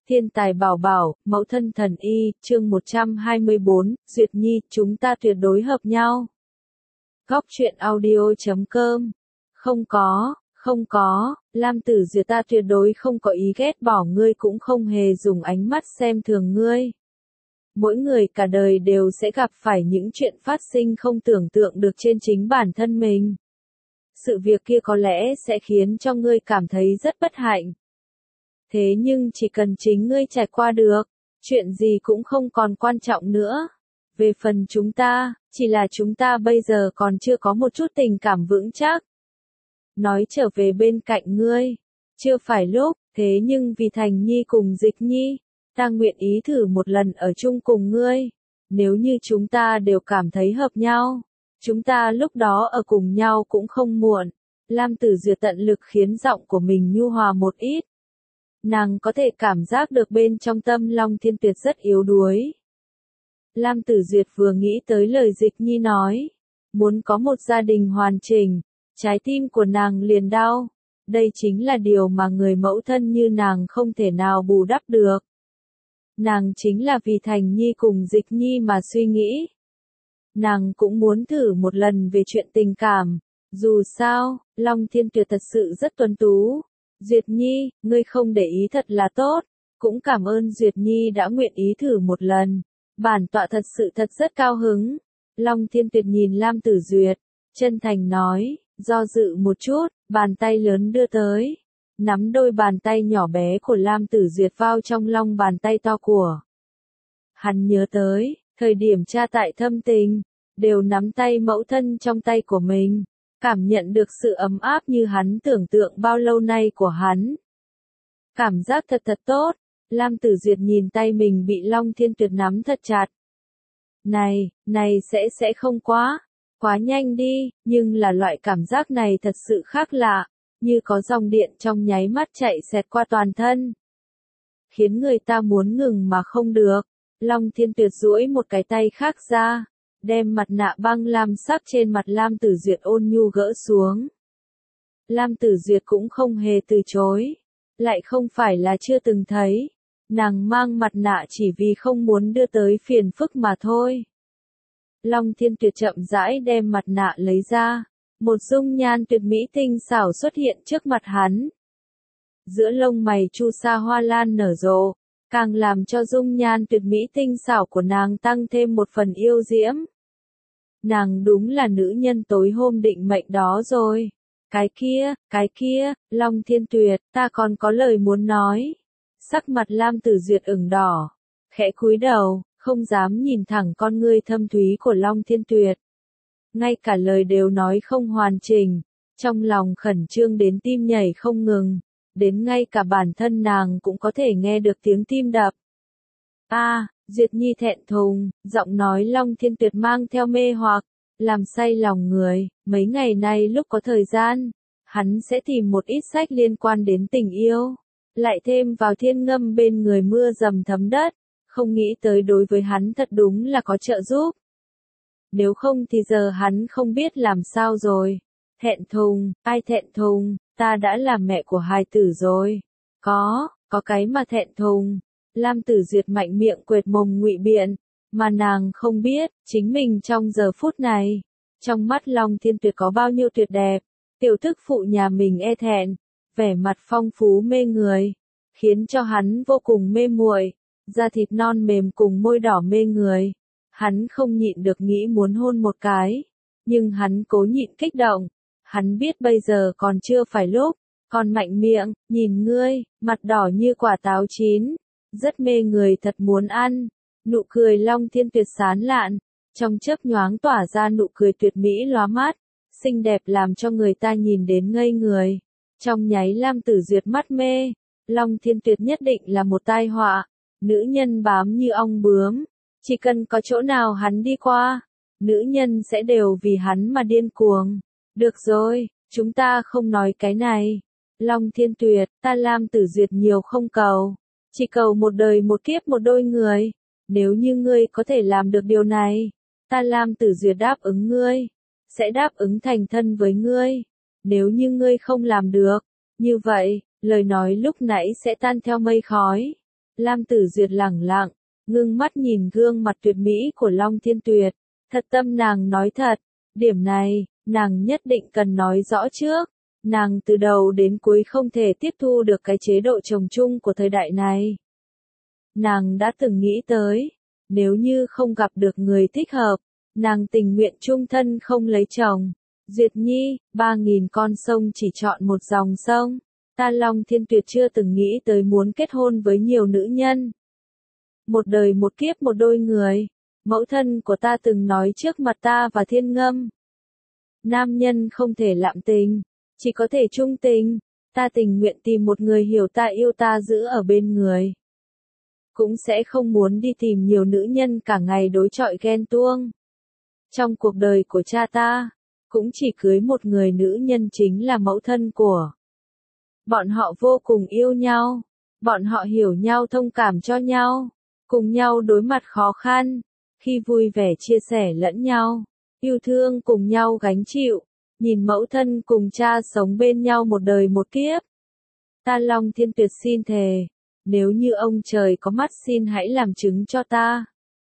Thiên tài bảo bảo, mẫu thân thần y, chương 124, Duyệt Nhi, chúng ta tuyệt đối hợp nhau. Góc truyện audio.com. Không có, Lam Tử Duyệt, ta tuyệt đối không có ý ghét bỏ ngươi, cũng không hề dùng ánh mắt xem thường ngươi. Mỗi người cả đời đều sẽ gặp phải những chuyện phát sinh không tưởng tượng được trên chính bản thân mình. Sự việc kia có lẽ sẽ khiến cho ngươi cảm thấy rất bất hạnh. Thế nhưng chỉ cần chính ngươi trải qua được, chuyện gì cũng không còn quan trọng nữa. Về phần chúng ta, chỉ là chúng ta bây giờ còn chưa có một chút tình cảm vững chắc. Nói trở về bên cạnh ngươi, chưa phải lúc, thế nhưng vì Thành Nhi cùng Dịch Nhi, ta nguyện ý thử một lần ở chung cùng ngươi. Nếu như chúng ta đều cảm thấy hợp nhau, chúng ta lúc đó ở cùng nhau cũng không muộn. Lam Tử Duyệt tận lực khiến giọng của mình nhu hòa một ít. Nàng có thể cảm giác được bên trong tâm Long Thiên Tuyệt rất yếu đuối. Lam Tử Duyệt vừa nghĩ tới lời Dịch Nhi nói, muốn có một gia đình hoàn chỉnh, trái tim của nàng liền đau. Đây chính là điều mà người mẫu thân như nàng không thể nào bù đắp được. Nàng chính là vì Thành Nhi cùng Dịch Nhi mà suy nghĩ. Nàng cũng muốn thử một lần về chuyện tình cảm. Dù sao, Long Thiên Tuyệt thật sự rất tuấn tú. Duyệt Nhi, ngươi không để ý thật là tốt. Cũng cảm ơn Duyệt Nhi đã nguyện ý thử một lần. Bản tọa thật sự rất cao hứng. Long Thiên Tuyệt nhìn Lam Tử Duyệt, chân thành nói, do dự một chút, bàn tay lớn đưa tới. Nắm đôi bàn tay nhỏ bé của Lam Tử Duyệt vào trong lòng bàn tay to của. Hắn nhớ tới, thời điểm cha tại Thâm Tình, đều nắm tay mẫu thân trong tay của mình. Cảm nhận được sự ấm áp như hắn tưởng tượng bao lâu nay của hắn. Cảm giác thật tốt. Lam Tử Duyệt nhìn tay mình bị Long Thiên Tuyệt nắm thật chặt. Này sẽ không quá nhanh đi, nhưng là loại cảm giác này thật sự khác lạ, như có dòng điện trong nháy mắt chạy xẹt qua toàn thân. Khiến người ta muốn ngừng mà không được. Long Thiên Tuyệt duỗi một cái tay khác ra, đem mặt nạ băng lam sắc trên mặt Lam Tử Duyệt ôn nhu gỡ xuống. Lam Tử Duyệt cũng không hề từ chối, lại không phải là chưa từng thấy. Nàng mang mặt nạ chỉ vì không muốn đưa tới phiền phức mà thôi. Long Thiên Tuyệt chậm rãi đem mặt nạ lấy ra, một dung nhan tuyệt mỹ tinh xảo xuất hiện trước mặt hắn. Giữa lông mày chu sa hoa lan nở rộ, càng làm cho dung nhan tuyệt mỹ tinh xảo của nàng tăng thêm một phần yêu diễm. Nàng đúng là nữ nhân tối hôm định mệnh đó rồi. Cái kia, Long Thiên Tuyệt, ta còn có lời muốn nói. Sắc mặt Lam Tử Duyệt ửng đỏ, khẽ cúi đầu, không dám nhìn thẳng con ngươi thâm thúy của Long Thiên Tuyệt. Ngay cả lời đều nói không hoàn chỉnh, trong lòng khẩn trương đến tim nhảy không ngừng, đến ngay cả bản thân nàng cũng có thể nghe được tiếng tim đập. Duyệt Nhi thẹn thùng, giọng nói Long Thiên Tuyệt mang theo mê hoặc, làm say lòng người. Mấy ngày nay lúc có thời gian, hắn sẽ tìm một ít sách liên quan đến tình yêu, lại thêm vào Thiên Ngâm bên người mưa dầm thấm đất, không nghĩ tới đối với hắn thật đúng là có trợ giúp. Nếu không thì giờ hắn không biết làm sao rồi. Thẹn thùng, ai thẹn thùng, ta đã là mẹ của hài tử rồi. Có cái mà thẹn thùng. Lam Tử Duyệt mạnh miệng quệt mồm ngụy biện, mà nàng không biết, chính mình trong giờ phút này, trong mắt Long Thiên Tuyệt có bao nhiêu tuyệt đẹp. Tiểu thức phụ nhà mình e thẹn, vẻ mặt phong phú mê người, khiến cho hắn vô cùng mê muội, da thịt non mềm cùng môi đỏ mê người. Hắn không nhịn được nghĩ muốn hôn một cái, nhưng hắn cố nhịn kích động. Hắn biết bây giờ còn chưa phải lúc, còn mạnh miệng, nhìn ngươi, mặt đỏ như quả táo chín, rất mê người thật muốn ăn. Nụ cười Long Thiên Tuyệt sán lạn, trong chớp nhoáng tỏa ra nụ cười tuyệt mỹ lóa mắt, xinh đẹp làm cho người ta nhìn đến ngây người. Trong nháy Lam Tử Duyệt mắt mê, Long Thiên Tuyệt nhất định là một tai họa, nữ nhân bám như ong bướm, chỉ cần có chỗ nào hắn đi qua, nữ nhân sẽ đều vì hắn mà điên cuồng. Được rồi, chúng ta không nói cái này. Long Thiên Tuyệt, ta Lam Tử Duyệt nhiều không cầu, chỉ cầu một đời một kiếp một đôi người. Nếu như ngươi có thể làm được điều này, ta Lam Tử Duyệt đáp ứng ngươi, sẽ đáp ứng thành thân với ngươi. Nếu như ngươi không làm được, như vậy, lời nói lúc nãy sẽ tan theo mây khói. Lam Tử Duyệt lẳng lặng, ngưng mắt nhìn gương mặt tuyệt mỹ của Long Thiên Tuyệt. Thật tâm nàng nói thật, điểm này, nàng nhất định cần nói rõ trước. Nàng từ đầu đến cuối không thể tiếp thu được cái chế độ chồng chung của thời đại này. Nàng đã từng nghĩ tới, nếu như không gặp được người thích hợp, nàng tình nguyện chung thân không lấy chồng. Duyệt Nhi, 3.000 con sông chỉ chọn một dòng sông. Ta Long Thiên Tuyệt chưa từng nghĩ tới muốn kết hôn với nhiều nữ nhân. Một đời một kiếp một đôi người. Mẫu thân của ta từng nói trước mặt ta và Thiên Ngâm. Nam nhân không thể lạm tình, chỉ có thể trung tình. Ta tình nguyện tìm một người hiểu ta yêu ta giữ ở bên người. Cũng sẽ không muốn đi tìm nhiều nữ nhân cả ngày đối chọi ghen tuông. Trong cuộc đời của cha ta, cũng chỉ cưới một người nữ nhân chính là mẫu thân của. Bọn họ vô cùng yêu nhau, bọn họ hiểu nhau thông cảm cho nhau, cùng nhau đối mặt khó khăn, khi vui vẻ chia sẻ lẫn nhau, yêu thương cùng nhau gánh chịu, nhìn mẫu thân cùng cha sống bên nhau một đời một kiếp. Ta Long Thiên Tuyệt xin thề, nếu như ông trời có mắt xin hãy làm chứng cho ta.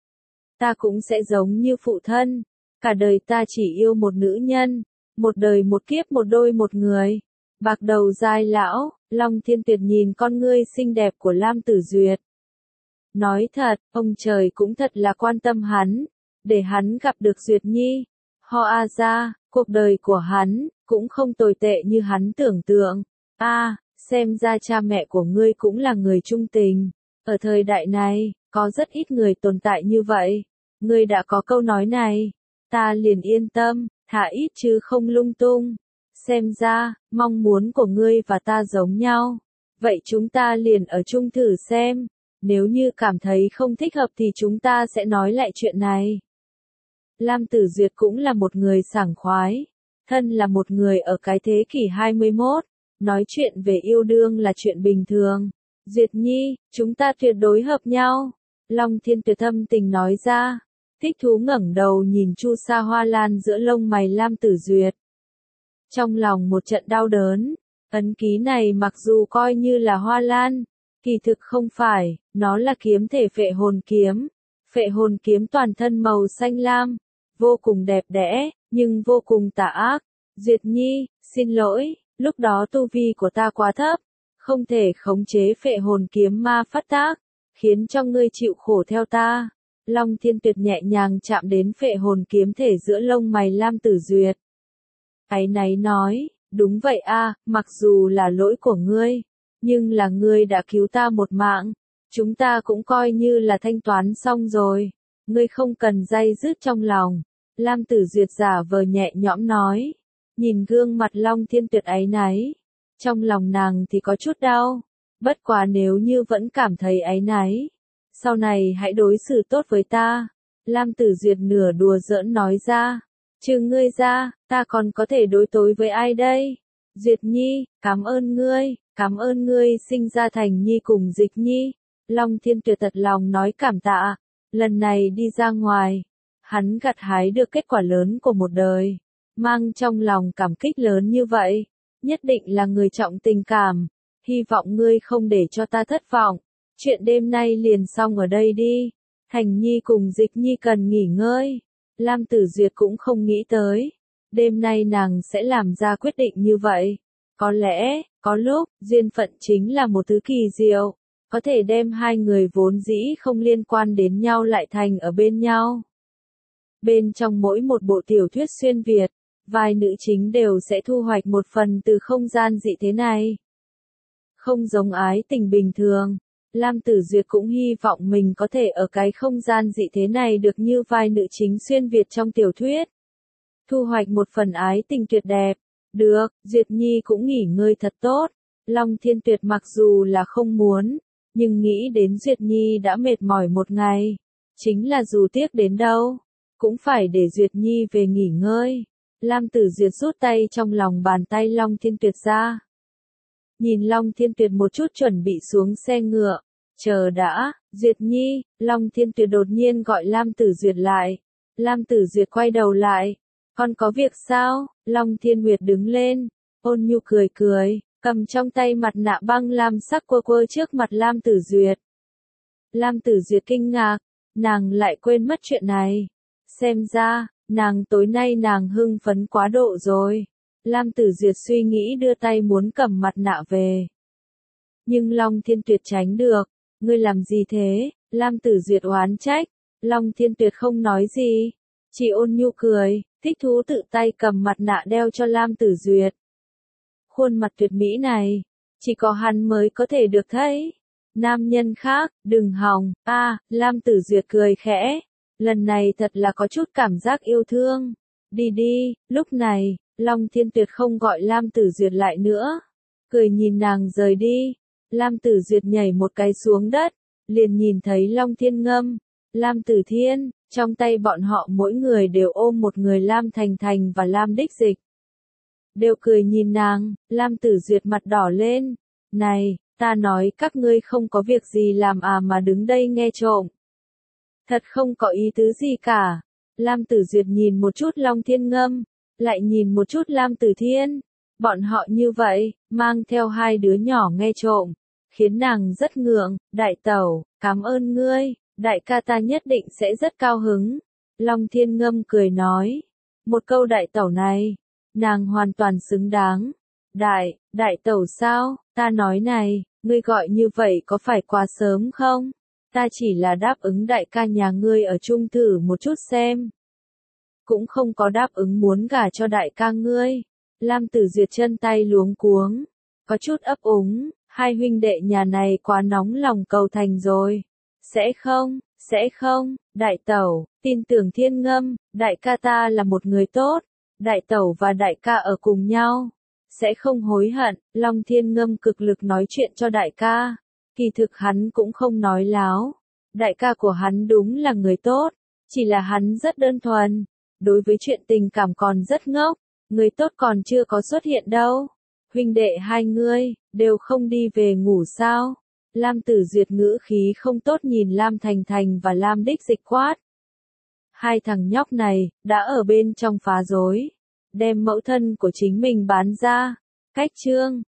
Ta cũng sẽ giống như phụ thân, cả đời ta chỉ yêu một nữ nhân, một đời một kiếp một đôi một người. Bạc đầu dai lão, Long Thiên Tuyệt nhìn con ngươi xinh đẹp của Lam Tử Duyệt. Nói thật, ông trời cũng thật là quan tâm hắn, để hắn gặp được Duyệt Nhi. Ho a ra, cuộc đời của hắn, cũng không tồi tệ như hắn tưởng tượng. Xem ra cha mẹ của ngươi cũng là người trung tình. Ở thời đại này, có rất ít người tồn tại như vậy. Ngươi đã có câu nói này, ta liền yên tâm, thả ít chứ không lung tung. Xem ra, mong muốn của ngươi và ta giống nhau. Vậy chúng ta liền ở chung thử xem. Nếu như cảm thấy không thích hợp thì chúng ta sẽ nói lại chuyện này. Lam Tử Duyệt cũng là một người sảng khoái. Thân là một người ở cái thế kỷ 21. Nói chuyện về yêu đương là chuyện bình thường. Duyệt Nhi, chúng ta tuyệt đối hợp nhau. Long Thiên Tuyệt thâm tình nói ra. Thích thú ngẩng đầu nhìn chu sa hoa lan giữa lông mày Lam Tử Duyệt. Trong lòng một trận đau đớn, ấn ký này mặc dù coi như là hoa lan, kỳ thực không phải, nó là kiếm thể phệ hồn kiếm. Phệ hồn kiếm toàn thân màu xanh lam, vô cùng đẹp đẽ, nhưng vô cùng tà ác. Duyệt Nhi, xin lỗi, lúc đó tu vi của ta quá thấp, không thể khống chế phệ hồn kiếm ma phát tác, khiến cho ngươi chịu khổ theo ta. Long Thiên Tuyệt nhẹ nhàng chạm đến phệ hồn kiếm thể giữa lông mày Lam Tử Duyệt. Áy náy nói, đúng vậy mặc dù là lỗi của ngươi, nhưng là ngươi đã cứu ta một mạng, chúng ta cũng coi như là thanh toán xong rồi, ngươi không cần day dứt trong lòng. Lam Tử Duyệt giả vờ nhẹ nhõm nói, nhìn gương mặt Long Thiên Tuyệt áy náy, trong lòng nàng thì có chút đau, bất quá nếu như vẫn cảm thấy áy náy, sau này hãy đối xử tốt với ta. Lam Tử Duyệt nửa đùa giỡn nói ra. Trừ ngươi ra, ta còn có thể đối tối với ai đây? Duyệt Nhi, cảm ơn ngươi sinh ra thành Nhi cùng Dịch Nhi. Long Thiên Tuyệt thật lòng nói cảm tạ. Lần này đi ra ngoài, hắn gặt hái được kết quả lớn của một đời. Mang trong lòng cảm kích lớn như vậy, nhất định là người trọng tình cảm. Hy vọng ngươi không để cho ta thất vọng. Chuyện đêm nay liền xong ở đây đi. Thành Nhi cùng Dịch Nhi cần nghỉ ngơi. Lam Tử Duyệt cũng không nghĩ tới, đêm nay nàng sẽ làm ra quyết định như vậy. Có lẽ, có lúc, duyên phận chính là một thứ kỳ diệu, có thể đem hai người vốn dĩ không liên quan đến nhau lại thành ở bên nhau. Bên trong mỗi một bộ tiểu thuyết xuyên Việt, vài nữ chính đều sẽ thu hoạch một phần từ không gian dị thế này. Không giống ái tình bình thường. Lam Tử Duyệt cũng hy vọng mình có thể ở cái không gian dị thế này được như vai nữ chính xuyên Việt trong tiểu thuyết. Thu hoạch một phần ái tình tuyệt đẹp. Được, Duyệt Nhi cũng nghỉ ngơi thật tốt. Long Thiên Tuyệt mặc dù là không muốn, nhưng nghĩ đến Duyệt Nhi đã mệt mỏi một ngày. Chính là dù tiếc đến đâu, cũng phải để Duyệt Nhi về nghỉ ngơi. Lam Tử Duyệt rút tay trong lòng bàn tay Long Thiên Tuyệt ra. Nhìn Long Thiên Tuyệt một chút chuẩn bị xuống xe ngựa. Chờ đã, Duyệt Nhi, Long Thiên Tuyệt đột nhiên gọi Lam Tử Duyệt lại. Lam Tử Duyệt quay đầu lại. Con có việc sao? Long Thiên Nguyệt đứng lên, ôn nhu cười cười, cầm trong tay mặt nạ băng lam sắc quơ quơ trước mặt Lam Tử Duyệt. Lam Tử Duyệt kinh ngạc, nàng lại quên mất chuyện này. Xem ra, tối nay nàng hưng phấn quá độ rồi. Lam Tử Duyệt suy nghĩ đưa tay muốn cầm mặt nạ về. Nhưng Long Thiên Tuyệt tránh được. Ngươi làm gì thế? Lam Tử Duyệt oán trách. Long Thiên Tuyệt không nói gì. Chỉ ôn nhu cười, thích thú tự tay cầm mặt nạ đeo cho Lam Tử Duyệt. Khuôn mặt tuyệt mỹ này, chỉ có hắn mới có thể được thấy. Nam nhân khác, đừng hòng, Lam Tử Duyệt cười khẽ. Lần này thật là có chút cảm giác yêu thương. Đi đi, lúc này, Long Thiên Tuyệt không gọi Lam Tử Duyệt lại nữa. Cười nhìn nàng rời đi. Lam Tử Duyệt nhảy một cái xuống đất, liền nhìn thấy Long Thiên Ngâm, Lam Tử Thiên, trong tay bọn họ mỗi người đều ôm một người Lam Thành Thành và Lam Đích Dịch. Đều cười nhìn nàng, Lam Tử Duyệt mặt đỏ lên. Này, ta nói các ngươi không có việc gì làm mà đứng đây nghe trộm. Thật không có ý tứ gì cả. Lam Tử Duyệt nhìn một chút Long Thiên Ngâm, lại nhìn một chút Lam Tử Thiên. Bọn họ như vậy, mang theo hai đứa nhỏ nghe trộm, khiến nàng rất ngượng. Đại tẩu, cảm ơn ngươi, đại ca ta nhất định sẽ rất cao hứng. Long Thiên Ngâm cười nói. Một câu đại tẩu này, nàng hoàn toàn xứng đáng. Đại tẩu sao? Ta nói này, ngươi gọi như vậy có phải quá sớm không? Ta chỉ là đáp ứng đại ca nhà ngươi ở chung thử một chút xem. Cũng không có đáp ứng muốn gả cho đại ca ngươi. Lam Tử Duyệt chân tay luống cuống, có chút ấp úng, hai huynh đệ nhà này quá nóng lòng cầu thành rồi. Sẽ không, đại tẩu, tin tưởng Thiên Ngâm, đại ca ta là một người tốt. Đại tẩu và đại ca ở cùng nhau, sẽ không hối hận. Long Thiên Ngâm cực lực nói chuyện cho đại ca. Kỳ thực hắn cũng không nói láo. Đại ca của hắn đúng là người tốt, chỉ là hắn rất đơn thuần. Đối với chuyện tình cảm còn rất ngốc, người tốt còn chưa có xuất hiện đâu. Huynh đệ hai ngươi, đều không đi về ngủ sao? Lam Tử Duyệt ngữ khí không tốt nhìn Lam Thành Thành và Lam Đích Dịch quát. Hai thằng nhóc này, đã ở bên trong phá rối. Đem mẫu thân của chính mình bán ra. Cách chương